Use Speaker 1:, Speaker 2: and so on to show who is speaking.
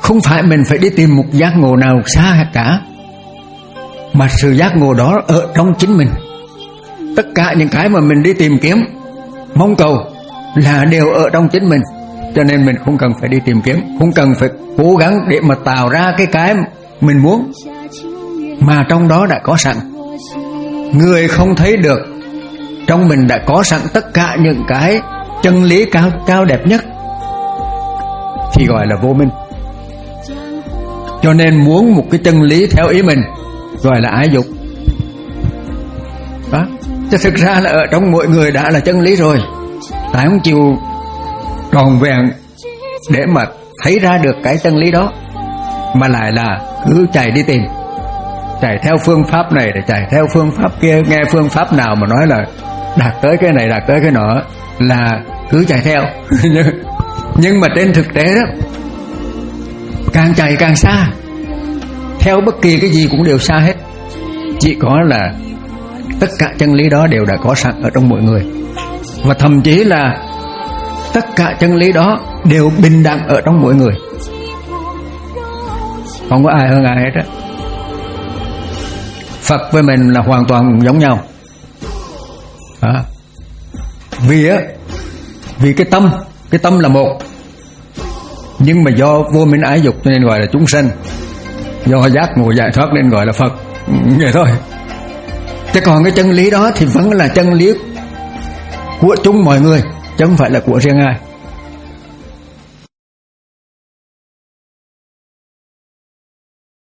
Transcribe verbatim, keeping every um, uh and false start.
Speaker 1: Không phải mình phải đi tìm một giác ngộ nào xa cả, mà sự giác ngộ đó ở trong chính mình. Tất cả những cái mà mình đi tìm kiếm, mong cầu là đều ở trong chính mình. Cho nên mình không cần phải đi tìm kiếm, không cần phải cố gắng để mà tạo ra cái cái mình muốn, mà trong đó đã có sẵn. Người không thấy được, trong mình đã có sẵn tất cả những cái chân lý cao cao đẹp nhất, thì gọi là vô minh. Cho nên muốn một cái chân lý theo ý mình gọi là ái dục đó. Chứ thực ra là ở trong mỗi người đã là chân lý rồi, tại không chịu tròn vẹn để mà thấy ra được cái chân lý đó, mà lại là cứ chạy đi tìm, chạy theo phương pháp này để chạy theo phương pháp kia, nghe phương pháp nào mà nói là đạt tới cái này đạt tới cái nọ là cứ chạy theo. Nhưng mà trên thực tế đó, càng chạy càng xa, theo bất kỳ cái gì cũng đều xa hết. Chỉ có là tất cả chân lý đó đều đã có sẵn ở trong mỗi người, và thậm chí là tất cả chân lý đó đều bình đẳng ở trong mỗi người, không có ai hơn ai hết á. Phật với mình là hoàn toàn giống nhau à. Vì á, vì cái tâm, cái tâm là một, nhưng mà do vô minh ái dục cho nên gọi là chúng sanh, do giác ngộ giải thoát nên gọi là Phật, vậy thôi. Chứ còn cái chân lý đó thì vẫn là chân lý của chúng mọi người, chứ không phải là của riêng ai.